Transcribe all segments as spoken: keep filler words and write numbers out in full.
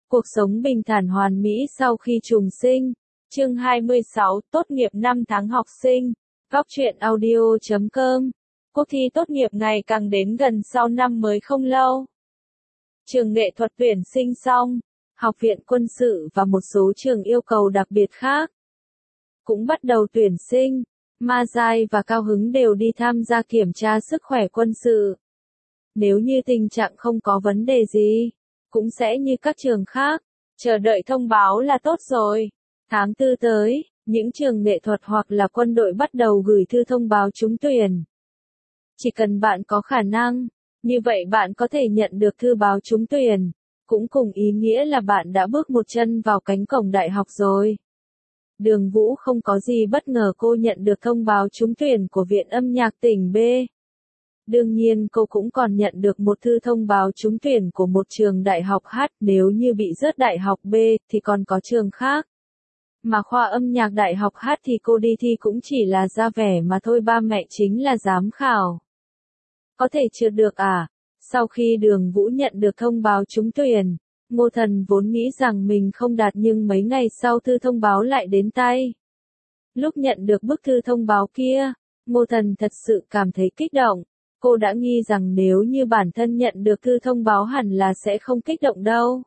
Cuộc sống bình thản hoàn mỹ sau khi trùng sinh. Chương hai mươi sáu, tốt nghiệp năm tháng học sinh. Góc truyện audio chấm com. Cuộc thi tốt nghiệp ngày càng đến gần sau năm mới không lâu. Trường nghệ thuật tuyển sinh xong, học viện quân sự và một số trường yêu cầu đặc biệt khác cũng bắt đầu tuyển sinh. Ma Giai và Cao Hứng đều đi tham gia kiểm tra sức khỏe quân sự. Nếu như tình trạng không có vấn đề gì, cũng sẽ như các trường khác, chờ đợi thông báo là tốt rồi. Tháng tư tới, những trường nghệ thuật hoặc là quân đội bắt đầu gửi thư thông báo trúng tuyển. Chỉ cần bạn có khả năng, như vậy bạn có thể nhận được thư báo trúng tuyển, cũng cùng ý nghĩa là bạn đã bước một chân vào cánh cổng đại học rồi. Đường Vũ không có gì bất ngờ cô nhận được thông báo trúng tuyển của Viện Âm nhạc tỉnh B. Đương nhiên cô cũng còn nhận được một thư thông báo trúng tuyển của một trường đại học H, nếu như bị rớt đại học B thì còn có trường khác. Mà khoa âm nhạc đại học H thì cô đi thi cũng chỉ là ra vẻ mà thôi, ba mẹ chính là giám khảo. Có thể trượt được à? Sau khi Đường Vũ nhận được thông báo trúng tuyển, Ngô Thần vốn nghĩ rằng mình không đạt, nhưng mấy ngày sau thư thông báo lại đến tay. Lúc nhận được bức thư thông báo kia, Ngô Thần thật sự cảm thấy kích động. Cô đã nghi rằng nếu như bản thân nhận được thư thông báo hẳn là sẽ không kích động đâu.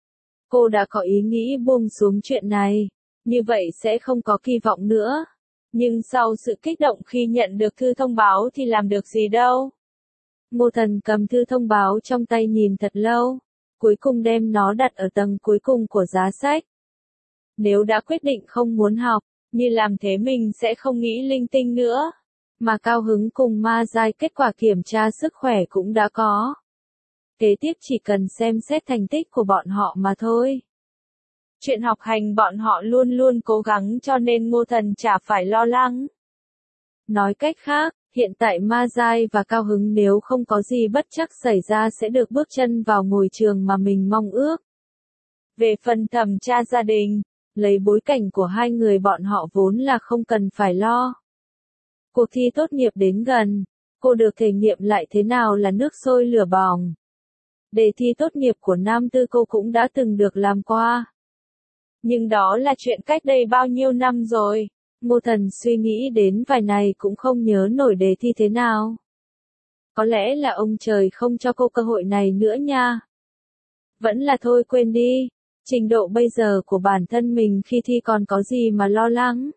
Cô đã có ý nghĩ buông xuống chuyện này, như vậy sẽ không có kỳ vọng nữa. Nhưng sau sự kích động khi nhận được thư thông báo thì làm được gì đâu. Ngô Thần cầm thư thông báo trong tay nhìn thật lâu, cuối cùng đem nó đặt ở tầng cuối cùng của giá sách. Nếu đã quyết định không muốn học, như làm thế mình sẽ không nghĩ linh tinh nữa. Mà Cao Hứng cùng Ma Giai kết quả kiểm tra sức khỏe cũng đã có. Kế tiếp chỉ cần xem xét thành tích của bọn họ mà thôi. Chuyện học hành bọn họ luôn luôn cố gắng cho nên Ngô Thần chả phải lo lắng. Nói cách khác, hiện tại Ma Giai và Cao Hứng nếu không có gì bất trắc xảy ra sẽ được bước chân vào ngôi trường mà mình mong ước. Về phần thẩm tra gia đình, lấy bối cảnh của hai người bọn họ vốn là không cần phải lo. Cuộc thi tốt nghiệp đến gần, cô được thể nghiệm lại thế nào là nước sôi lửa bỏng. Đề thi tốt nghiệp của năm tư cô cũng đã từng được làm qua. Nhưng đó là chuyện cách đây bao nhiêu năm rồi, Ngô Thần suy nghĩ đến vài này cũng không nhớ nổi đề thi thế nào. Có lẽ là ông trời không cho cô cơ hội này nữa nha. Vẫn là thôi quên đi, trình độ bây giờ của bản thân mình khi thi còn có gì mà lo lắng.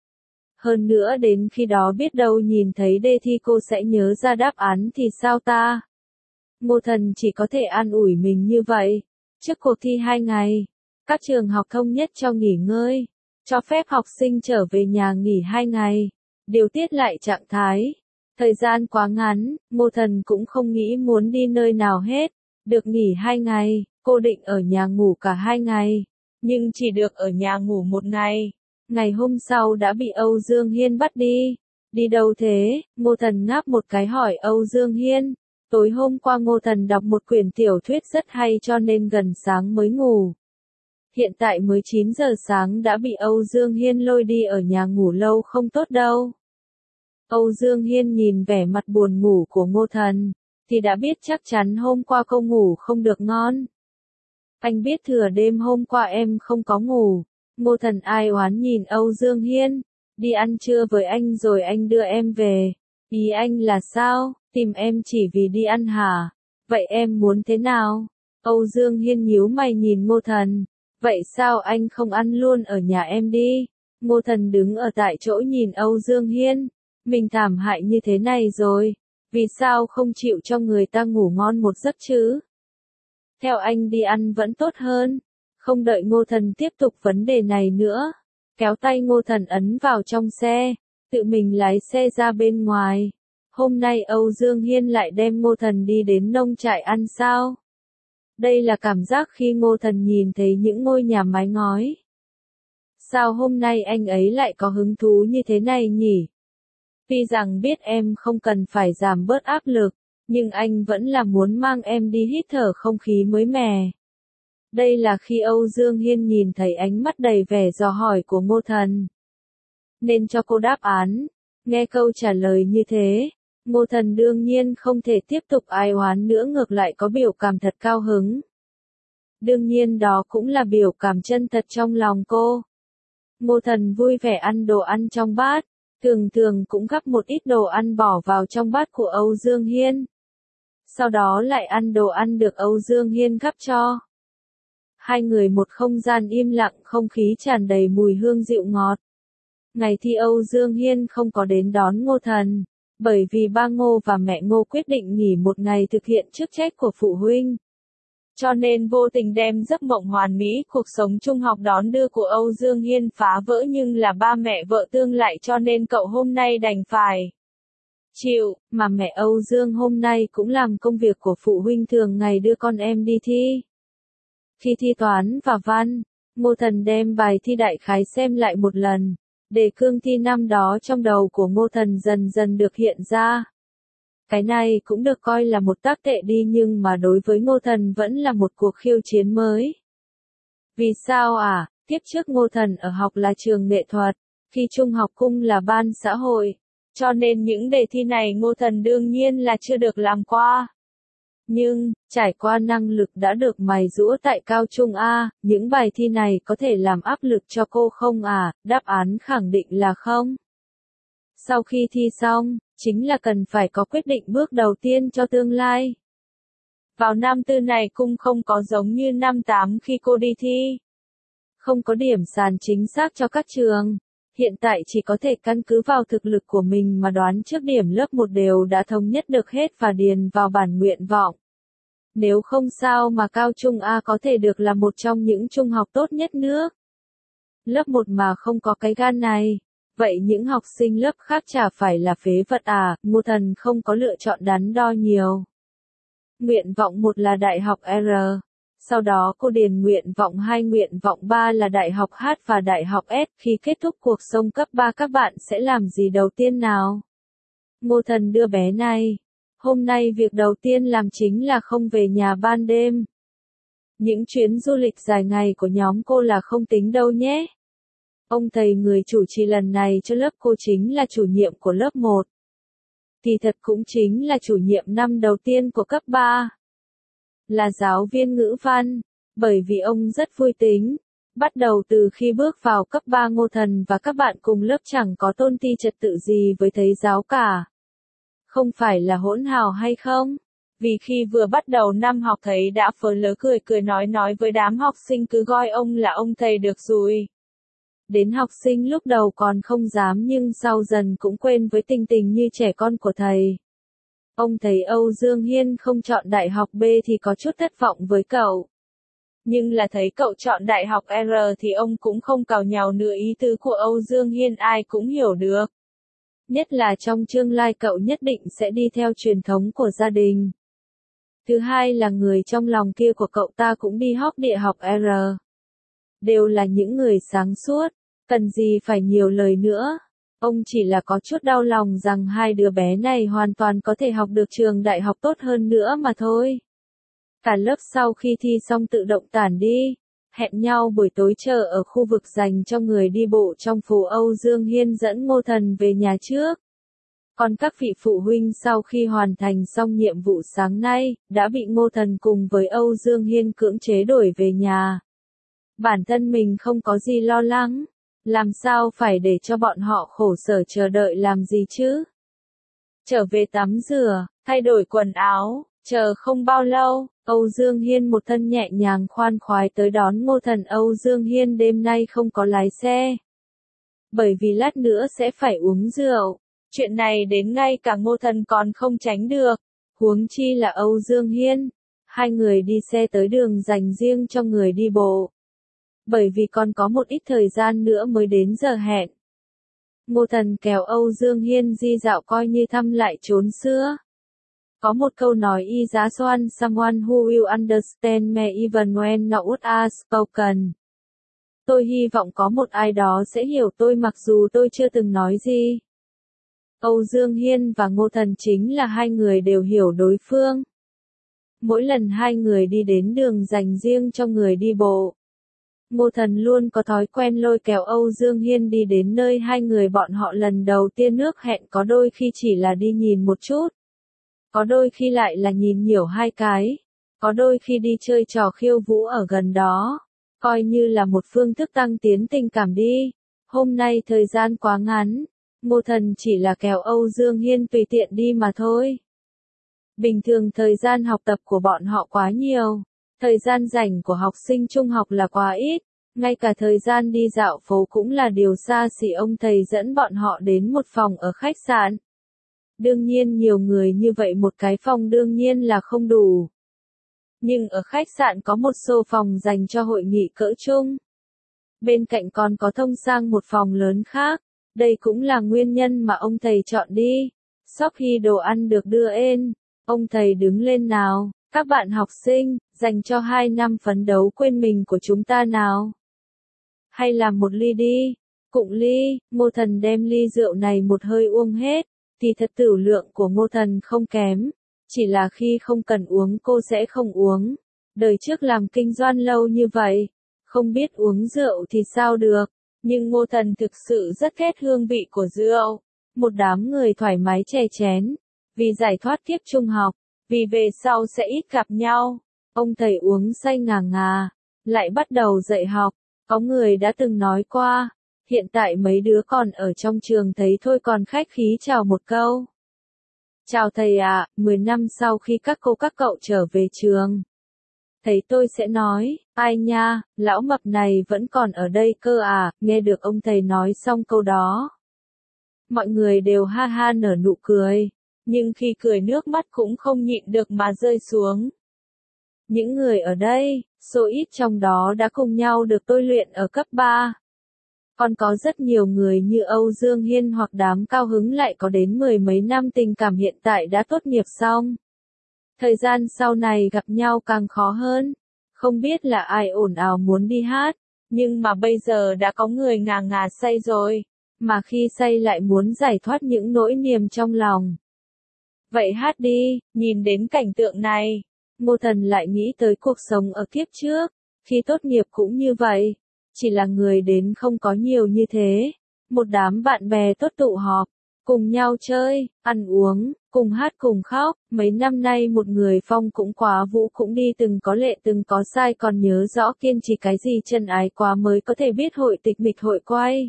Hơn nữa đến khi đó biết đâu nhìn thấy đề thi cô sẽ nhớ ra đáp án thì sao ta? Ngô Thần chỉ có thể an ủi mình như vậy. Trước cuộc thi hai ngày, các trường học thống nhất cho nghỉ ngơi, cho phép học sinh trở về nhà nghỉ hai ngày, điều tiết lại trạng thái. Thời gian quá ngắn, Ngô Thần cũng không nghĩ muốn đi nơi nào hết. Được nghỉ hai ngày, cô định ở nhà ngủ cả hai ngày, nhưng chỉ được ở nhà ngủ một ngày. Ngày hôm sau đã bị Âu Dương Hiên bắt đi. Đi đâu thế? Ngô Thần ngáp một cái hỏi Âu Dương Hiên. Tối hôm qua Ngô Thần đọc một quyển tiểu thuyết rất hay cho nên gần sáng mới ngủ. Hiện tại mới chín giờ sáng đã bị Âu Dương Hiên lôi đi ở nhà ngủ lâu không tốt đâu. Âu Dương Hiên nhìn vẻ mặt buồn ngủ của Ngô Thần, thì đã biết chắc chắn hôm qua cô ngủ không được ngon. Anh biết thừa đêm hôm qua em không có ngủ. Ngô Thần ai oán nhìn Âu Dương Hiên, đi ăn trưa với anh rồi anh đưa em về. Ý anh là sao, tìm em chỉ vì đi ăn hả? Vậy em muốn thế nào? Âu Dương Hiên nhíu mày nhìn Ngô Thần. Vậy sao anh không ăn luôn ở nhà em đi? Ngô Thần đứng ở tại chỗ nhìn Âu Dương Hiên. Mình thảm hại như thế này rồi, vì sao không chịu cho người ta ngủ ngon một giấc chứ? Theo anh đi ăn vẫn tốt hơn. Không đợi Ngô Thần tiếp tục vấn đề này nữa, kéo tay Ngô Thần ấn vào trong xe, tự mình lái xe ra bên ngoài. Hôm nay Âu Dương Hiên lại đem Ngô Thần đi đến nông trại ăn sao? Đây là cảm giác khi Ngô Thần nhìn thấy những ngôi nhà mái ngói. Sao hôm nay anh ấy lại có hứng thú như thế này nhỉ? Tuy rằng biết em không cần phải giảm bớt áp lực, nhưng anh vẫn là muốn mang em đi hít thở không khí mới mẻ. Đây là khi Âu Dương Hiên nhìn thấy ánh mắt đầy vẻ dò hỏi của Ngô Thần. Nên cho cô đáp án. Nghe câu trả lời như thế, Ngô Thần đương nhiên không thể tiếp tục ai oán nữa, ngược lại có biểu cảm thật cao hứng. Đương nhiên đó cũng là biểu cảm chân thật trong lòng cô. Ngô Thần vui vẻ ăn đồ ăn trong bát, thường thường cũng gắp một ít đồ ăn bỏ vào trong bát của Âu Dương Hiên. Sau đó lại ăn đồ ăn được Âu Dương Hiên gắp cho. Hai người một không gian im lặng, không khí tràn đầy mùi hương dịu ngọt. Ngày thi Âu Dương Hiên không có đến đón Ngô Thần, bởi vì ba Ngô và mẹ Ngô quyết định nghỉ một ngày thực hiện chức trách của phụ huynh. Cho nên vô tình đem giấc mộng hoàn mỹ cuộc sống trung học đón đưa của Âu Dương Hiên phá vỡ, nhưng là ba mẹ vợ tương lại cho nên cậu hôm nay đành phải chịu, mà mẹ Âu Dương hôm nay cũng làm công việc của phụ huynh thường ngày đưa con em đi thi. Khi thi toán và văn, Ngô Thần đem bài thi đại khái xem lại một lần, đề cương thi năm đó trong đầu của Ngô Thần dần dần được hiện ra. Cái này cũng được coi là một tác tệ đi, nhưng mà đối với Ngô Thần vẫn là một cuộc khiêu chiến mới. Vì sao à? Tiếp trước Ngô Thần ở học là trường nghệ thuật, khi trung học cung là ban xã hội, cho nên những đề thi này Ngô Thần đương nhiên là chưa được làm qua. Nhưng, trải qua năng lực đã được mài giũa tại cao trung A, những bài thi này có thể làm áp lực cho cô không à? Đáp án khẳng định là không. Sau khi thi xong, chính là cần phải có quyết định bước đầu tiên cho tương lai. Vào năm tư này cung không có giống như năm tám khi cô đi thi. Không có điểm sàn chính xác cho các trường. Hiện tại chỉ có thể căn cứ vào thực lực của mình mà đoán trước điểm lớp một đều đã thống nhất được hết và điền vào bản nguyện vọng. Nếu không sao mà cao trung A có thể được là một trong những trung học tốt nhất nước. Lớp một mà không có cái gan này. Vậy những học sinh lớp khác chả phải là phế vật à? Ngô Thần không có lựa chọn đắn đo nhiều. Nguyện vọng một là Đại học R. Sau đó cô điền nguyện vọng hai, nguyện vọng ba là Đại học H và Đại học S. Khi kết thúc cuộc sống cấp ba các bạn sẽ làm gì đầu tiên nào? Ngô Thần đưa bé này. Hôm nay việc đầu tiên làm chính là không về nhà ban đêm. Những chuyến du lịch dài ngày của nhóm cô là không tính đâu nhé. Ông thầy người chủ trì lần này cho lớp cô chính là chủ nhiệm của lớp một. Thì thật cũng chính là chủ nhiệm năm đầu tiên của cấp ba. Là giáo viên ngữ văn, bởi vì ông rất vui tính. Bắt đầu từ khi bước vào cấp ba Ngô Thần và các bạn cùng lớp chẳng có tôn ti trật tự gì với thầy giáo cả. Không phải là hỗn hào hay không? Vì khi vừa bắt đầu năm học thầy đã phớ lớ cười cười nói nói với đám học sinh cứ gọi ông là ông thầy được rồi. Đến học sinh lúc đầu còn không dám nhưng sau dần cũng quên với tình tình như trẻ con của thầy. Ông thấy Âu Dương Hiên không chọn đại học B thì có chút thất vọng với cậu. Nhưng là thấy cậu chọn đại học R thì ông cũng không càu nhàu nữa, ý tứ của Âu Dương Hiên ai cũng hiểu được. Nhất là trong tương lai cậu nhất định sẽ đi theo truyền thống của gia đình. Thứ hai là người trong lòng kia của cậu ta cũng đi học địa học R. Đều là những người sáng suốt, cần gì phải nhiều lời nữa. Ông chỉ là có chút đau lòng rằng hai đứa bé này hoàn toàn có thể học được trường đại học tốt hơn nữa mà thôi. Cả lớp sau khi thi xong tự động tản đi, hẹn nhau buổi tối chờ ở khu vực dành cho người đi bộ trong phố. Âu Dương Hiên dẫn Ngô Thần về nhà trước. Còn các vị phụ huynh sau khi hoàn thành xong nhiệm vụ sáng nay, đã bị Ngô Thần cùng với Âu Dương Hiên cưỡng chế đuổi về nhà. Bản thân mình không có gì lo lắng, làm sao phải để cho bọn họ khổ sở chờ đợi làm gì chứ? Trở về tắm rửa, thay đổi quần áo, chờ không bao lâu, Âu Dương Hiên một thân nhẹ nhàng khoan khoái tới đón Ngô Thần. Âu Dương Hiên đêm nay không có lái xe, bởi vì lát nữa sẽ phải uống rượu. Chuyện này đến ngay cả Ngô Thần còn không tránh được, huống chi là Âu Dương Hiên. Hai người đi xe tới đường dành riêng cho người đi bộ, bởi vì còn có một ít thời gian nữa mới đến giờ hẹn. Ngô Thần kéo Âu Dương Hiên đi dạo coi như thăm lại chốn xưa. Có một câu nói is just one someone who will understand me even when not as spoken. Tôi hy vọng có một ai đó sẽ hiểu tôi mặc dù tôi chưa từng nói gì. Âu Dương Hiên và Ngô Thần chính là hai người đều hiểu đối phương. Mỗi lần hai người đi đến đường dành riêng cho người đi bộ, Ngô Thần luôn có thói quen lôi kéo Âu Dương Hiên đi đến nơi hai người bọn họ lần đầu tiên nước hẹn, có đôi khi chỉ là đi nhìn một chút, có đôi khi lại là nhìn nhiều hai cái, Có đôi khi đi chơi trò khiêu vũ ở gần đó, coi như là một phương thức tăng tiến tình cảm đi. Hôm nay thời gian quá ngắn, Ngô Thần chỉ là kéo Âu Dương Hiên tùy tiện đi mà thôi. Bình thường thời gian học tập của bọn họ quá nhiều, thời gian rảnh của học sinh trung học là quá ít, ngay cả thời gian đi dạo phố cũng là điều xa xỉ. Ông thầy dẫn bọn họ đến một phòng ở khách sạn. Đương nhiên nhiều người như vậy một cái phòng đương nhiên là không đủ. Nhưng ở khách sạn có một xô phòng dành cho hội nghị cỡ chung. Bên cạnh còn có thông sang một phòng lớn khác. Đây cũng là nguyên nhân mà ông thầy chọn đi. Sau khi đồ ăn được đưa lên, ông thầy đứng lên nào. Các bạn học sinh, dành cho hai năm phấn đấu quên mình của chúng ta nào. Hay làm một ly đi. Cụng ly, Ngô Thần đem ly rượu này một hơi uống hết. Thì thật tửu lượng của Ngô Thần không kém. Chỉ là khi không cần uống cô sẽ không uống. Đời trước làm kinh doanh lâu như vậy, không biết uống rượu thì sao được. Nhưng Ngô Thần thực sự rất ghét hương vị của rượu. Một đám người thoải mái chè chén. Vì giải thoát kiếp trung học, vì về sau sẽ ít gặp nhau. Ông thầy uống say ngà ngà, lại bắt đầu dạy học. Có người đã từng nói qua, hiện tại mấy đứa còn ở trong trường thấy thôi còn khách khí chào một câu. Chào thầy ạ, mười năm sau khi các cô các cậu trở về trường. Thầy tôi sẽ nói, ai nha, lão mập này vẫn còn ở đây cơ à, nghe được ông thầy nói xong câu đó. Mọi người đều ha ha nở nụ cười, nhưng khi cười nước mắt cũng không nhịn được mà rơi xuống. Những người ở đây, số ít trong đó đã cùng nhau được tôi luyện ở cấp ba. Còn có rất nhiều người như Âu Dương Hiên hoặc đám cao hứng lại có đến mười mấy năm tình cảm hiện tại đã tốt nghiệp xong. Thời gian sau này gặp nhau càng khó hơn. Không biết là ai ồn ào muốn đi hát, nhưng mà bây giờ đã có người ngà ngà say rồi, mà khi say lại muốn giải thoát những nỗi niềm trong lòng. Vậy hát đi, nhìn đến cảnh tượng này, Ngô Thần lại nghĩ tới cuộc sống ở kiếp trước, khi tốt nghiệp cũng như vậy, chỉ là người đến không có nhiều như thế, một đám bạn bè tốt tụ họp, cùng nhau chơi, ăn uống, cùng hát cùng khóc, mấy năm nay một người phong cũng quá vũ cũng đi từng có lệ từng có sai còn nhớ rõ kiên trì cái gì chân ái quá mới có thể biết hội tịch mịch hội quay.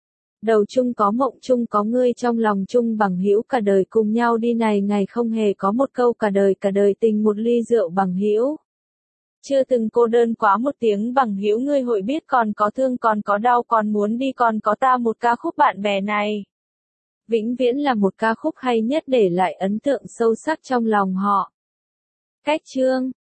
Đầu chung có mộng chung có ngươi trong lòng chung bằng hữu cả đời cùng nhau đi này ngày không hề có một câu cả đời cả đời tình một ly rượu bằng hữu. Chưa từng cô đơn quá một tiếng bằng hữu ngươi hội biết còn có thương còn có đau còn muốn đi còn có ta một ca khúc bạn bè này. Vĩnh viễn là một ca khúc hay nhất để lại ấn tượng sâu sắc trong lòng họ. Cách chương